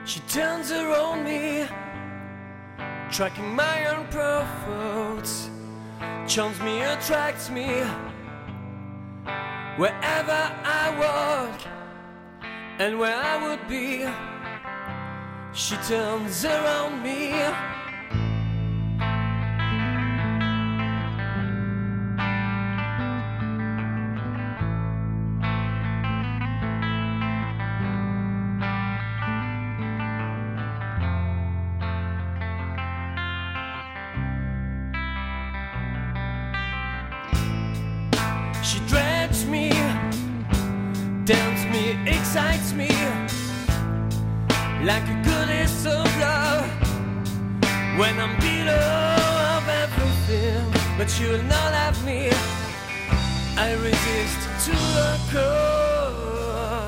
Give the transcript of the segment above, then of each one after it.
She turns around me, tracking my own thoughts, charms me, attracts me. Wherever I walk and where I would be, she turns around me. She drags me, tells me, excites me, like a goddess of love. When I'm below of everything, but you'll not have me, I resist to her core.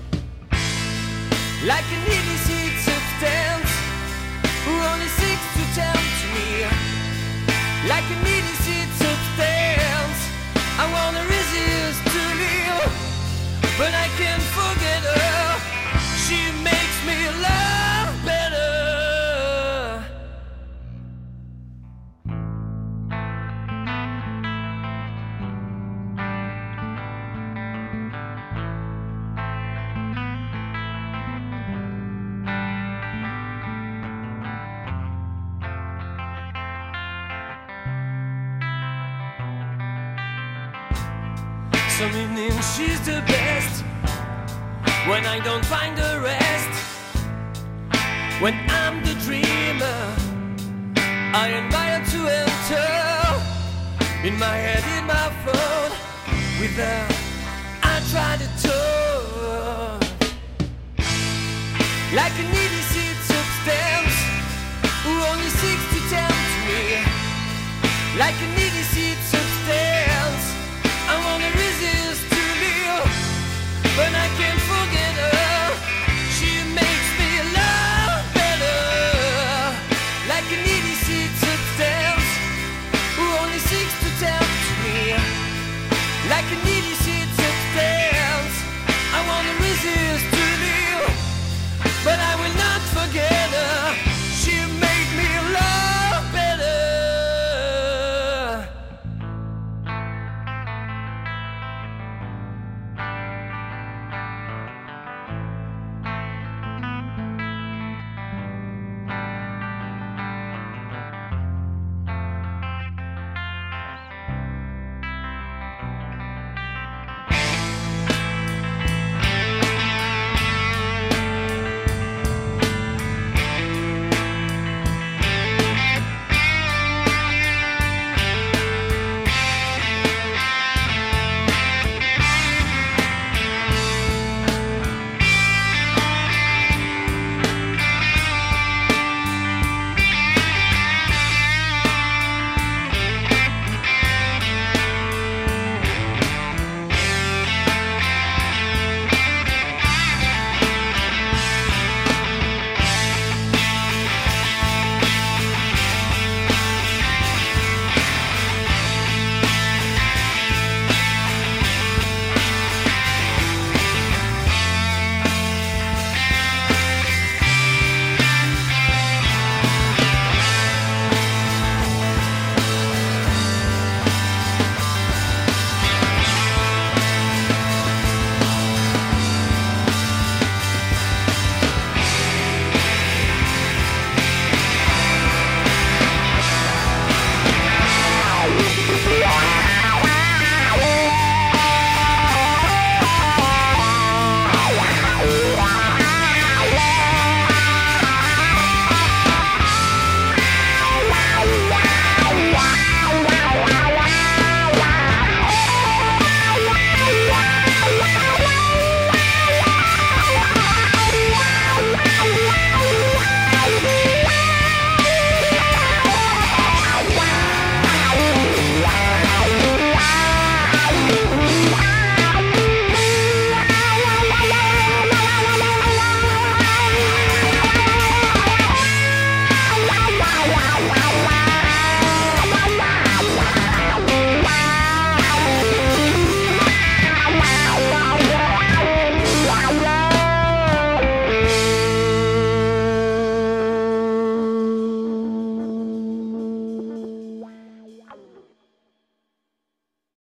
Like an illicit substance, who only seeks to tempt me. Like an illicit substance, I wanna resist to live, but I can't forget her. She makes me love better. Some evenings she's the best, when I don't find the rest. When I'm the dreamer, I invite her to enter. In my head, in my phone, with her I try to talk. Like an idiocy